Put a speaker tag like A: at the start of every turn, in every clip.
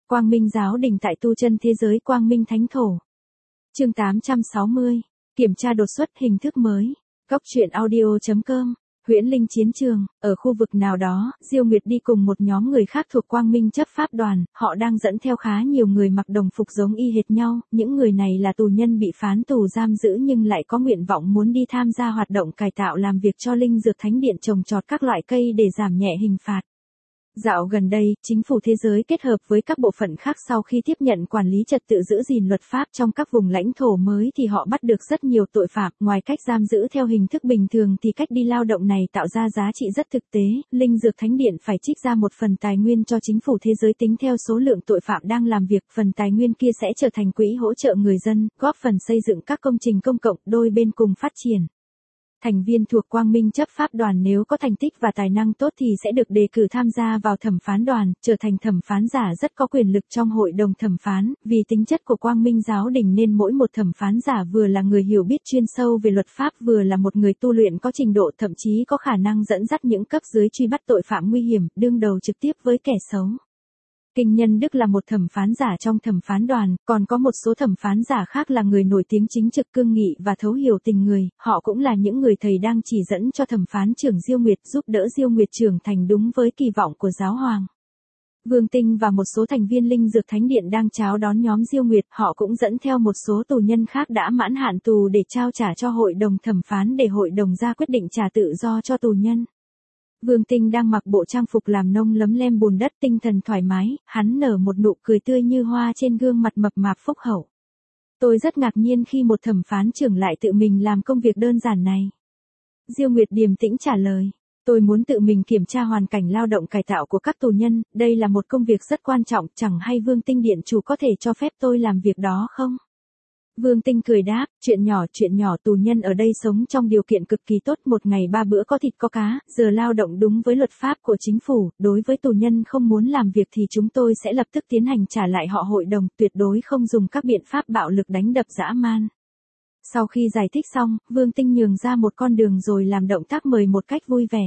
A: Quang Minh giáo đình tại tu chân thế giới Quang Minh Thánh Thổ. Chương 860. Kiểm tra đột xuất hình thức mới. Góc truyện audio.com. Huyễn Linh chiến trường, ở khu vực nào đó, Diêu Nguyệt đi cùng một nhóm người khác thuộc Quang Minh chấp pháp đoàn, họ đang dẫn theo khá nhiều người mặc đồng phục giống y hệt nhau, những người này là tù nhân bị phán tù giam giữ nhưng lại có nguyện vọng muốn đi tham gia hoạt động cải tạo làm việc cho Linh Dược Thánh Điện trồng trọt các loại cây để giảm nhẹ hình phạt. Dạo gần đây, chính phủ thế giới kết hợp với các bộ phận khác sau khi tiếp nhận quản lý trật tự giữ gìn luật pháp trong các vùng lãnh thổ mới thì họ bắt được rất nhiều tội phạm. Ngoài cách giam giữ theo hình thức bình thường thì cách đi lao động này tạo ra giá trị rất thực tế. Linh Dược Thánh Điện phải trích ra một phần tài nguyên cho chính phủ thế giới tính theo số lượng tội phạm đang làm việc. Phần tài nguyên kia sẽ trở thành quỹ hỗ trợ người dân, góp phần xây dựng các công trình công cộng, đôi bên cùng phát triển. Thành viên thuộc Quang Minh chấp pháp đoàn nếu có thành tích và tài năng tốt thì sẽ được đề cử tham gia vào thẩm phán đoàn, trở thành thẩm phán giả rất có quyền lực trong hội đồng thẩm phán. Vì tính chất của Quang Minh giáo đình nên mỗi một thẩm phán giả vừa là người hiểu biết chuyên sâu về luật pháp, vừa là một người tu luyện có trình độ, thậm chí có khả năng dẫn dắt những cấp dưới truy bắt tội phạm nguy hiểm, đương đầu trực tiếp với kẻ xấu. Kinh Nhân Đức là một thẩm phán giả trong thẩm phán đoàn, còn có một số thẩm phán giả khác là người nổi tiếng chính trực, cương nghị và thấu hiểu tình người, họ cũng là những người thầy đang chỉ dẫn cho thẩm phán trưởng Diêu Nguyệt, giúp đỡ Diêu Nguyệt trưởng thành đúng với kỳ vọng của giáo hoàng. Vương Tinh và một số thành viên Linh Dược Thánh Điện đang chào đón nhóm Diêu Nguyệt, họ cũng dẫn theo một số tù nhân khác đã mãn hạn tù để trao trả cho hội đồng thẩm phán để hội đồng ra quyết định trả tự do cho tù nhân. Vương Tinh đang mặc bộ trang phục làm nông lấm lem bùn đất, tinh thần thoải mái, hắn nở một nụ cười tươi như hoa trên gương mặt mập mạp phúc hậu. Tôi rất ngạc nhiên khi một thẩm phán trưởng lại tự mình làm công việc đơn giản này. Diêu Nguyệt điềm tĩnh trả lời. Tôi muốn tự mình kiểm tra hoàn cảnh lao động cải tạo của các tù nhân, đây là một công việc rất quan trọng, chẳng hay Vương Tinh điện chủ có thể cho phép tôi làm việc đó không? Vương Tinh cười đáp, chuyện nhỏ, tù nhân ở đây sống trong điều kiện cực kỳ tốt, một ngày 3 bữa có thịt có cá, giờ lao động đúng với luật pháp của chính phủ, đối với tù nhân không muốn làm việc thì chúng tôi sẽ lập tức tiến hành trả lại họ hội đồng, tuyệt đối không dùng các biện pháp bạo lực đánh đập dã man. Sau khi giải thích xong, Vương Tinh nhường ra một con đường rồi làm động tác mời một cách vui vẻ.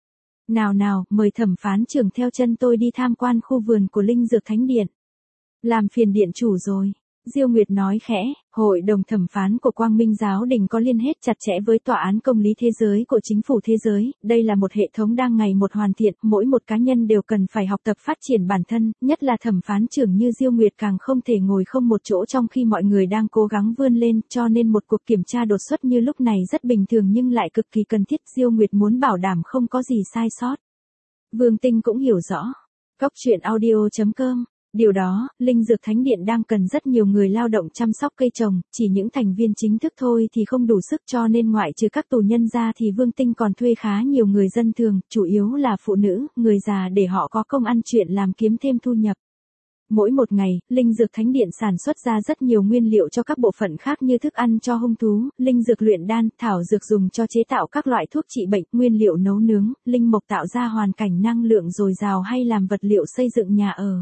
A: Nào, mời thẩm phán trưởng theo chân tôi đi tham quan khu vườn của Linh Dược Thánh Điện. Làm phiền điện chủ rồi. Diêu Nguyệt nói khẽ, hội đồng thẩm phán của Quang Minh giáo đình có liên kết chặt chẽ với tòa án công lý thế giới của chính phủ thế giới, đây là một hệ thống đang ngày một hoàn thiện, mỗi một cá nhân đều cần phải học tập phát triển bản thân, nhất là thẩm phán trưởng như Diêu Nguyệt càng không thể ngồi không một chỗ trong khi mọi người đang cố gắng vươn lên, cho nên một cuộc kiểm tra đột xuất như lúc này rất bình thường nhưng lại cực kỳ cần thiết. Diêu Nguyệt muốn bảo đảm không có gì sai sót. Vương Tinh cũng hiểu rõ. Góc truyện audio.com. Điều đó, Linh Dược Thánh Điện đang cần rất nhiều người lao động chăm sóc cây trồng, chỉ những thành viên chính thức thôi thì không đủ sức, cho nên ngoại trừ các tù nhân ra thì Vương Tinh còn thuê khá nhiều người dân thường, chủ yếu là phụ nữ, người già để họ có công ăn chuyện làm kiếm thêm thu nhập. Mỗi một ngày, Linh Dược Thánh Điện sản xuất ra rất nhiều nguyên liệu cho các bộ phận khác như thức ăn cho hung thú, linh dược luyện đan, thảo dược dùng cho chế tạo các loại thuốc trị bệnh, nguyên liệu nấu nướng, linh mộc tạo ra hoàn cảnh năng lượng dồi dào hay làm vật liệu xây dựng nhà ở.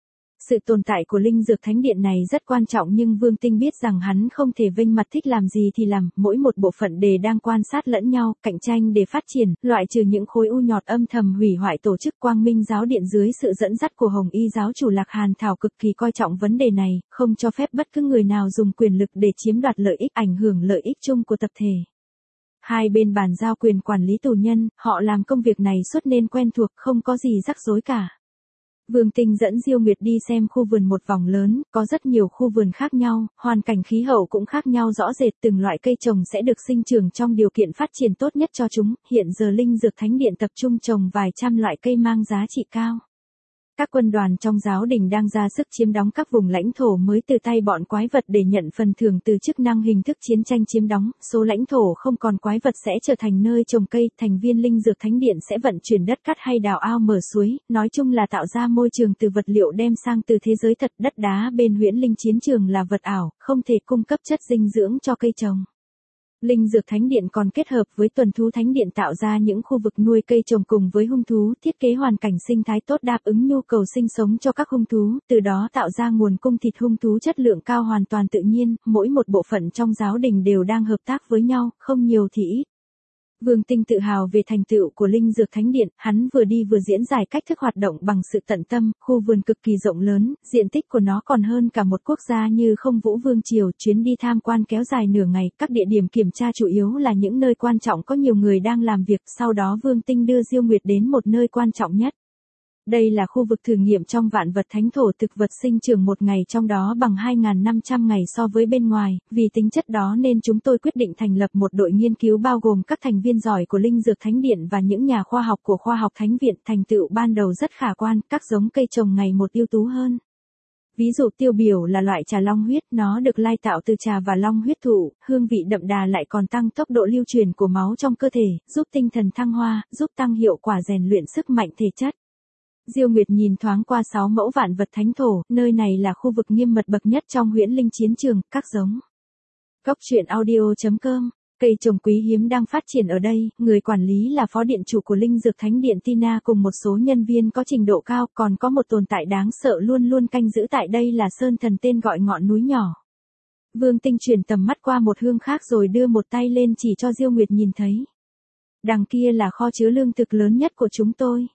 A: Sự tồn tại của Linh Dược Thánh Điện này rất quan trọng nhưng Vương Tinh biết rằng hắn không thể vênh mặt thích làm gì thì làm, mỗi một bộ phận đều đang quan sát lẫn nhau, cạnh tranh để phát triển, loại trừ những khối u nhọt âm thầm hủy hoại tổ chức Quang Minh giáo điện dưới sự dẫn dắt của Hồng Y giáo chủ Lạc Hàn Thảo cực kỳ coi trọng vấn đề này, không cho phép bất cứ người nào dùng quyền lực để chiếm đoạt lợi ích, ảnh hưởng lợi ích chung của tập thể. Hai bên bàn giao quyền quản lý tù nhân, họ làm công việc này suốt nên quen thuộc, không có gì rắc rối cả. Vương Tinh dẫn Diêu Nguyệt đi xem khu vườn một vòng lớn, có rất nhiều khu vườn khác nhau, hoàn cảnh khí hậu cũng khác nhau rõ rệt, từng loại cây trồng sẽ được sinh trưởng trong điều kiện phát triển tốt nhất cho chúng. Hiện giờ Linh Dược Thánh Điện tập trung trồng vài trăm loại cây mang giá trị cao. Các quân đoàn trong giáo đình đang ra sức chiếm đóng các vùng lãnh thổ mới từ tay bọn quái vật để nhận phần thưởng từ chức năng hình thức chiến tranh chiếm đóng, số lãnh thổ không còn quái vật sẽ trở thành nơi trồng cây, thành viên Linh Dược Thánh Điện sẽ vận chuyển đất cắt hay đào ao mở suối, nói chung là tạo ra môi trường từ vật liệu đem sang từ thế giới thật. Đất đá bên Huyễn Linh chiến trường là vật ảo, không thể cung cấp chất dinh dưỡng cho cây trồng. Linh Dược Thánh Điện còn kết hợp với Tuần Thú Thánh Điện tạo ra những khu vực nuôi cây trồng cùng với hung thú, thiết kế hoàn cảnh sinh thái tốt đáp ứng nhu cầu sinh sống cho các hung thú, từ đó tạo ra nguồn cung thịt hung thú chất lượng cao hoàn toàn tự nhiên. Mỗi một bộ phận trong giáo đình đều đang hợp tác với nhau, không nhiều thì ít. Vương Tinh tự hào về thành tựu của Linh Dược Thánh Điện, hắn vừa đi vừa diễn giải cách thức hoạt động bằng sự tận tâm, khu vườn cực kỳ rộng lớn, diện tích của nó còn hơn cả một quốc gia như Không Vũ Vương Triều, chuyến đi tham quan kéo dài nửa ngày, các địa điểm kiểm tra chủ yếu là những nơi quan trọng có nhiều người đang làm việc, sau đó Vương Tinh đưa Diêu Nguyệt đến một nơi quan trọng nhất. Đây là khu vực thử nghiệm trong vạn vật thánh thổ, thực vật sinh trưởng một ngày trong đó bằng 2.500 ngày so với bên ngoài, vì tính chất đó nên chúng tôi quyết định thành lập một đội nghiên cứu bao gồm các thành viên giỏi của Linh Dược Thánh Điện và những nhà khoa học của Khoa học Thánh Viện. Thành tựu ban đầu rất khả quan, các giống cây trồng ngày một ưu tú hơn. Ví dụ tiêu biểu là loại trà long huyết, nó được lai tạo từ trà và long huyết thụ, hương vị đậm đà lại còn tăng tốc độ lưu truyền của máu trong cơ thể, giúp tinh thần thăng hoa, giúp tăng hiệu quả rèn luyện sức mạnh thể chất. Diêu Nguyệt nhìn thoáng qua 6 mẫu vạn vật thánh thổ, nơi này là khu vực nghiêm mật bậc nhất trong Huyễn Linh chiến trường, các giống. Góc truyện audio.com, cây trồng quý hiếm đang phát triển ở đây, người quản lý là phó điện chủ của Linh Dược Thánh Điện Tina cùng một số nhân viên có trình độ cao, còn có một tồn tại đáng sợ luôn luôn canh giữ tại đây là Sơn Thần tên gọi ngọn núi nhỏ. Vương Tinh chuyển tầm mắt qua một hướng khác rồi đưa một tay lên chỉ cho Diêu Nguyệt nhìn thấy. Đằng kia là kho chứa lương thực lớn nhất của chúng tôi.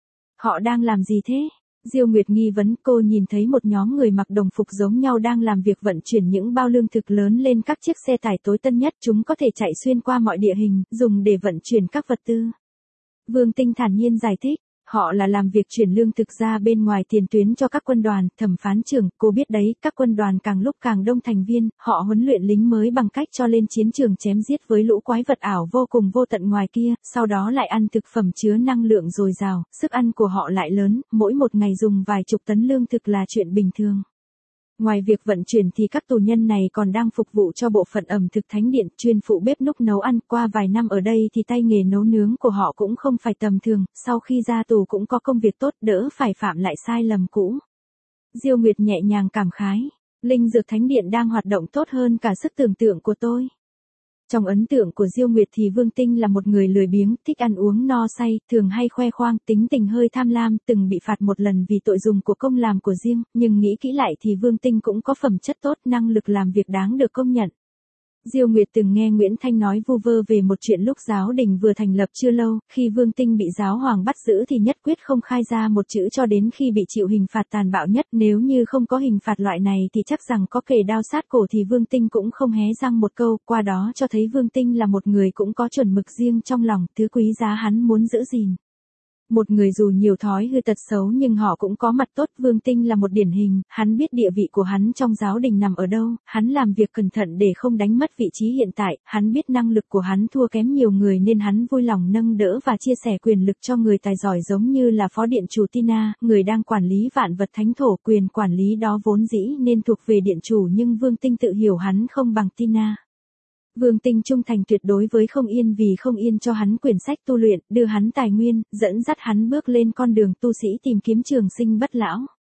A: Họ đang làm gì thế? Diêu Nguyệt nghi vấn, cô nhìn thấy một nhóm người mặc đồng phục giống nhau đang làm việc vận chuyển những bao lương thực lớn lên các chiếc xe tải tối tân nhất, chúng có thể chạy xuyên qua mọi địa hình, dùng để vận chuyển các vật tư. Vương Tinh thản nhiên giải thích, họ là làm việc chuyển lương thực ra bên ngoài tiền tuyến cho các quân đoàn. Thẩm phán trưởng, cô biết đấy, các quân đoàn càng lúc càng đông thành viên, họ huấn luyện lính mới bằng cách cho lên chiến trường chém giết với lũ quái vật ảo vô cùng vô tận ngoài kia, sau đó lại ăn thực phẩm chứa năng lượng dồi dào, sức ăn của họ lại lớn, mỗi một ngày dùng vài chục tấn lương thực là chuyện bình thường. Ngoài việc vận chuyển thì các tù nhân này còn đang phục vụ cho bộ phận ẩm thực thánh điện, chuyên phụ bếp núc nấu ăn. Qua vài năm ở đây thì tay nghề nấu nướng của họ cũng không phải tầm thường, sau khi ra tù cũng có công việc tốt, đỡ phải phạm lại sai lầm cũ. Diêu Nguyệt nhẹ nhàng cảm khái, Linh Dược Thánh Điện đang hoạt động tốt hơn cả sức tưởng tượng của tôi. Trong ấn tượng của Diêu Nguyệt thì Vương Tinh là một người lười biếng, thích ăn uống no say, thường hay khoe khoang, tính tình hơi tham lam, từng bị phạt một lần vì tội dùng của công làm của riêng, nhưng nghĩ kỹ lại thì Vương Tinh cũng có phẩm chất tốt, năng lực làm việc đáng được công nhận. Diêu Nguyệt từng nghe Nguyễn Thanh nói vu vơ về một chuyện lúc giáo đình vừa thành lập chưa lâu, khi Vương Tinh bị giáo hoàng bắt giữ thì nhất quyết không khai ra một chữ cho đến khi bị chịu hình phạt tàn bạo nhất, nếu như không có hình phạt loại này thì chắc rằng có kề đao sát cổ thì Vương Tinh cũng không hé răng một câu, qua đó cho thấy Vương Tinh là một người cũng có chuẩn mực riêng trong lòng, thứ quý giá hắn muốn giữ gìn. Một người dù nhiều thói hư tật xấu nhưng họ cũng có mặt tốt. Vương Tinh là một điển hình, hắn biết địa vị của hắn trong giáo đình nằm ở đâu, hắn làm việc cẩn thận để không đánh mất vị trí hiện tại, hắn biết năng lực của hắn thua kém nhiều người nên hắn vui lòng nâng đỡ và chia sẻ quyền lực cho người tài giỏi giống như là phó điện chủ Tina, người đang quản lý vạn vật thánh thổ. Quyền quản lý đó vốn dĩ nên thuộc về điện chủ nhưng Vương Tinh tự hiểu hắn không bằng Tina. Vương Tinh trung thành tuyệt đối với Không Yên vì Không Yên cho hắn quyển sách tu luyện, đưa hắn tài nguyên, dẫn dắt hắn bước lên con đường tu sĩ tìm kiếm trường sinh bất lão.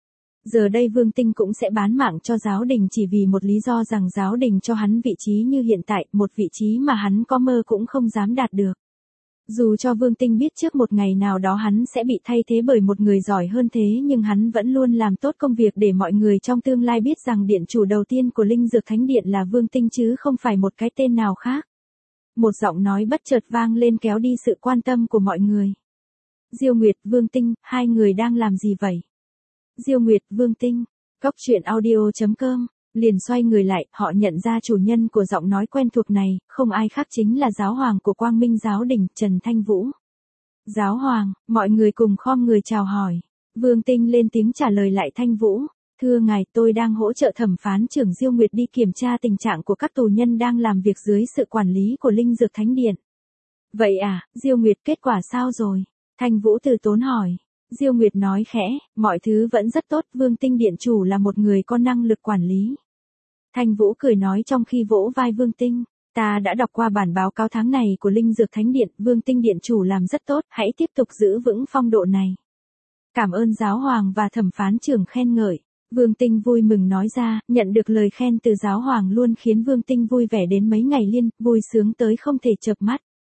A: Giờ đây Vương Tinh cũng sẽ bán mạng cho giáo đình chỉ vì một lý do rằng giáo đình cho hắn vị trí như hiện tại, một vị trí mà hắn có mơ cũng không dám đạt được. Dù cho Vương Tinh biết trước một ngày nào đó hắn sẽ bị thay thế bởi một người giỏi hơn thế nhưng hắn vẫn luôn làm tốt công việc để mọi người trong tương lai biết rằng điện chủ đầu tiên của Linh Dược Thánh Điện là Vương Tinh chứ không phải một cái tên nào khác. Một giọng nói bất chợt vang lên kéo đi sự quan tâm của mọi người. Diêu Nguyệt, Vương Tinh, hai người đang làm gì vậy? Diêu Nguyệt, Vương Tinh, Góc truyện audio.com. Liền xoay người lại, họ nhận ra chủ nhân của giọng nói quen thuộc này, không ai khác chính là giáo hoàng của Quang Minh giáo đình, Trần Thanh Vũ. Giáo hoàng, mọi người cùng khom người chào hỏi. Vương Tinh lên tiếng trả lời lại Thanh Vũ. Thưa ngài, tôi đang hỗ trợ thẩm phán trưởng Diêu Nguyệt đi kiểm tra tình trạng của các tù nhân đang làm việc dưới sự quản lý của Linh Dược Thánh Điện. Vậy à, Diêu Nguyệt kết quả sao rồi? Thanh Vũ từ tốn hỏi. Diêu Nguyệt nói khẽ, mọi thứ vẫn rất tốt, Vương Tinh điện chủ là một người có năng lực quản lý. Thanh Vũ cười nói trong khi vỗ vai Vương Tinh, ta đã đọc qua bản báo cáo tháng này của Linh Dược Thánh Điện, Vương Tinh điện chủ làm rất tốt, hãy tiếp tục giữ vững phong độ này. Cảm ơn giáo hoàng và thẩm phán trưởng khen ngợi. Vương Tinh vui mừng nói ra, nhận được lời khen từ giáo hoàng luôn khiến Vương Tinh vui vẻ đến mấy ngày liên, vui sướng tới không thể chợp mắt.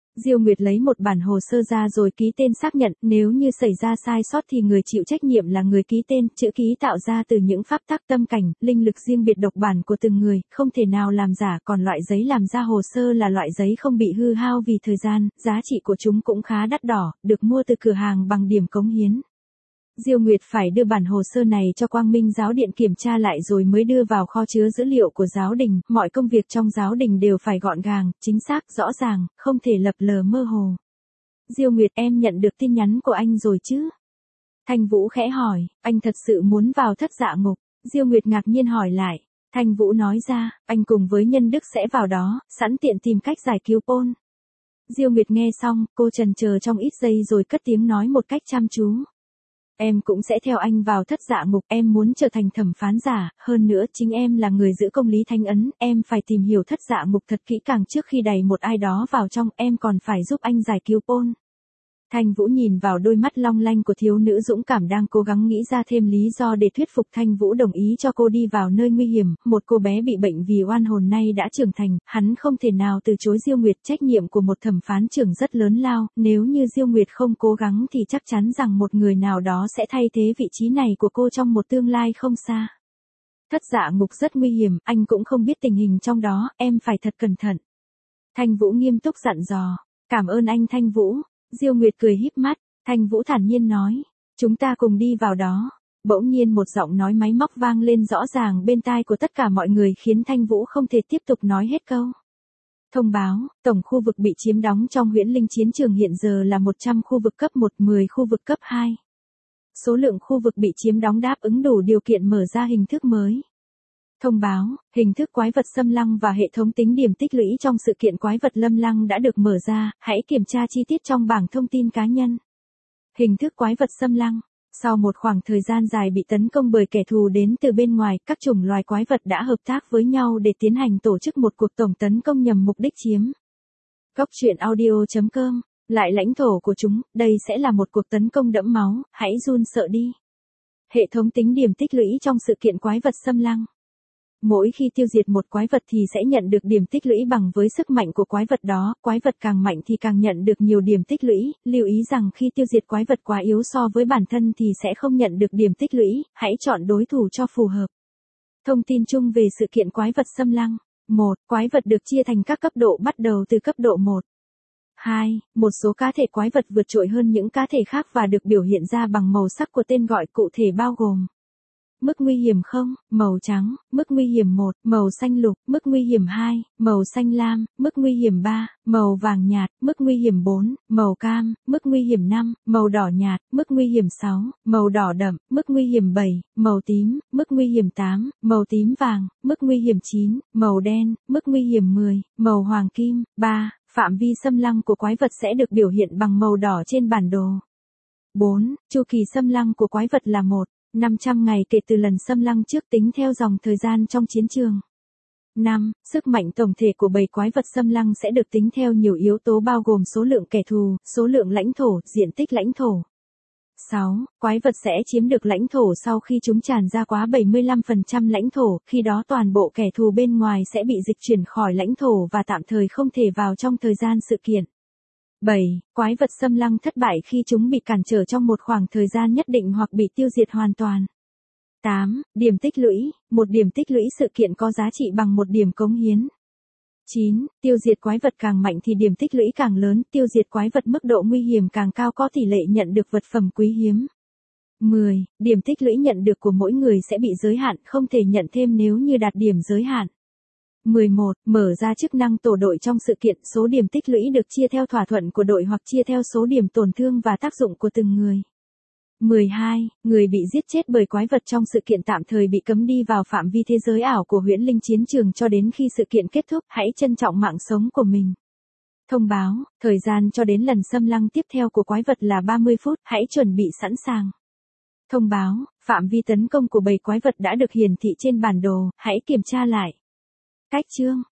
A: Diêu Nguyệt lấy một bản hồ sơ ra rồi ký tên xác nhận, nếu như xảy ra sai sót thì người chịu trách nhiệm là người ký tên, chữ ký tạo ra từ những pháp tắc tâm cảnh, linh lực riêng biệt độc bản của từng người, không thể nào làm giả, còn loại giấy làm ra hồ sơ là loại giấy không bị hư hao vì thời gian, giá trị của chúng cũng khá đắt đỏ, được mua từ cửa hàng bằng điểm cống hiến. Diêu Nguyệt phải đưa bản hồ sơ này cho Quang Minh Giáo Điện kiểm tra lại rồi mới đưa vào kho chứa dữ liệu của giáo đình, mọi công việc trong giáo đình đều phải gọn gàng, chính xác, rõ ràng, không thể lập lờ mơ hồ. Diêu Nguyệt, em nhận được tin nhắn của anh rồi chứ? Thanh Vũ khẽ hỏi, anh thật sự muốn vào Thất Dạ Ngục? Diêu Nguyệt ngạc nhiên hỏi lại. Thanh Vũ nói ra, anh cùng với Nhân Đức sẽ vào đó, sẵn tiện tìm cách giải cứu Paul. Diêu Nguyệt nghe xong, cô chần chờ trong ít giây rồi cất tiếng nói một cách chăm chú. Em cũng sẽ theo anh vào Thất Dạ Ngục, em muốn trở thành thẩm phán giả, hơn nữa chính em là người giữ công lý thánh ấn, em phải tìm hiểu Thất Dạ Ngục thật kỹ càng trước khi đẩy một ai đó vào trong, em còn phải giúp anh giải cứu Paul. Thanh Vũ nhìn vào đôi mắt long lanh của thiếu nữ dũng cảm đang cố gắng nghĩ ra thêm lý do để thuyết phục Thanh Vũ đồng ý cho cô đi vào nơi nguy hiểm, một cô bé bị bệnh vì oan hồn nay đã trưởng thành, hắn không thể nào từ chối Diêu Nguyệt, trách nhiệm của một thẩm phán trưởng rất lớn lao, nếu như Diêu Nguyệt không cố gắng thì chắc chắn rằng một người nào đó sẽ thay thế vị trí này của cô trong một tương lai không xa. Thất Dạ Ngục rất nguy hiểm, anh cũng không biết tình hình trong đó, em phải thật cẩn thận. Thanh Vũ nghiêm túc dặn dò, cảm ơn anh Thanh Vũ. Diêu Nguyệt cười híp mắt, Thanh Vũ thản nhiên nói, chúng ta cùng đi vào đó. Bỗng nhiên một giọng nói máy móc vang lên rõ ràng bên tai của tất cả mọi người khiến Thanh Vũ không thể tiếp tục nói hết câu. Thông báo, tổng khu vực bị chiếm đóng trong Huyễn Linh chiến trường hiện giờ là 100 khu vực cấp 1, 10 khu vực cấp 2. Số lượng khu vực bị chiếm đóng đáp ứng đủ điều kiện mở ra hình thức mới. Thông báo, hình thức quái vật xâm lăng và hệ thống tính điểm tích lũy trong sự kiện quái vật lâm lăng đã được mở ra, hãy kiểm tra chi tiết trong bảng thông tin cá nhân. Hình thức quái vật xâm lăng. Sau một khoảng thời gian dài bị tấn công bởi kẻ thù đến từ bên ngoài, các chủng loài quái vật đã hợp tác với nhau để tiến hành tổ chức một cuộc tổng tấn công nhằm mục đích chiếm. Góc truyện audio.com. Lại lãnh thổ của chúng, đây sẽ là một cuộc tấn công đẫm máu, hãy run sợ đi. Hệ thống tính điểm tích lũy trong sự kiện quái vật xâm lăng. Mỗi khi tiêu diệt một quái vật thì sẽ nhận được điểm tích lũy bằng với sức mạnh của quái vật đó, quái vật càng mạnh thì càng nhận được nhiều điểm tích lũy, lưu ý rằng khi tiêu diệt quái vật quá yếu so với bản thân thì sẽ không nhận được điểm tích lũy, hãy chọn đối thủ cho phù hợp. Thông tin chung về sự kiện quái vật xâm lăng. 1. Quái vật được chia thành các cấp độ bắt đầu từ cấp độ 1. 2. Một số cá thể quái vật vượt trội hơn những cá thể khác và được biểu hiện ra bằng màu sắc của tên gọi cụ thể bao gồm: mức nguy hiểm 0, màu trắng, mức nguy hiểm 1, màu xanh lục, mức nguy hiểm 2, màu xanh lam, mức nguy hiểm 3, màu vàng nhạt, mức nguy hiểm 4, màu cam, mức nguy hiểm 5, màu đỏ nhạt, mức nguy hiểm 6, màu đỏ đậm, mức nguy hiểm 7, màu tím, mức nguy hiểm 8, màu tím vàng, mức nguy hiểm 9, màu đen, mức nguy hiểm 10, màu hoàng kim. 3. Phạm vi xâm lăng của quái vật sẽ được biểu hiện bằng màu đỏ trên bản đồ. 4. Chu kỳ xâm lăng của quái vật là 500 ngày kể từ lần xâm lăng trước tính theo dòng thời gian trong chiến trường. 5. Sức mạnh tổng thể của bầy quái vật xâm lăng sẽ được tính theo nhiều yếu tố bao gồm số lượng kẻ thù, số lượng lãnh thổ, diện tích lãnh thổ. 6. Quái vật sẽ chiếm được lãnh thổ sau khi chúng tràn ra quá 75% lãnh thổ, khi đó toàn bộ kẻ thù bên ngoài sẽ bị dịch chuyển khỏi lãnh thổ và tạm thời không thể vào trong thời gian sự kiện. 7. Quái vật xâm lăng thất bại khi chúng bị cản trở trong một khoảng thời gian nhất định hoặc bị tiêu diệt hoàn toàn. 8. Điểm tích lũy. Một điểm tích lũy sự kiện có giá trị bằng một điểm cống hiến. 9. Tiêu diệt quái vật càng mạnh thì điểm tích lũy càng lớn, tiêu diệt quái vật mức độ nguy hiểm càng cao có tỷ lệ nhận được vật phẩm quý hiếm. 10. Điểm tích lũy nhận được của mỗi người sẽ bị giới hạn, không thể nhận thêm nếu như đạt điểm giới hạn. 11. Mở ra chức năng tổ đội trong sự kiện, số điểm tích lũy được chia theo thỏa thuận của đội hoặc chia theo số điểm tổn thương và tác dụng của từng người. 12. Người bị giết chết bởi quái vật trong sự kiện tạm thời bị cấm đi vào phạm vi thế giới ảo của Huyễn Linh chiến trường cho đến khi sự kiện kết thúc, hãy trân trọng mạng sống của mình. Thông báo, thời gian cho đến lần xâm lăng tiếp theo của quái vật là 30 phút, hãy chuẩn bị sẵn sàng. Thông báo, phạm vi tấn công của bầy quái vật đã được hiển thị trên bản đồ, hãy kiểm tra lại. Cách chương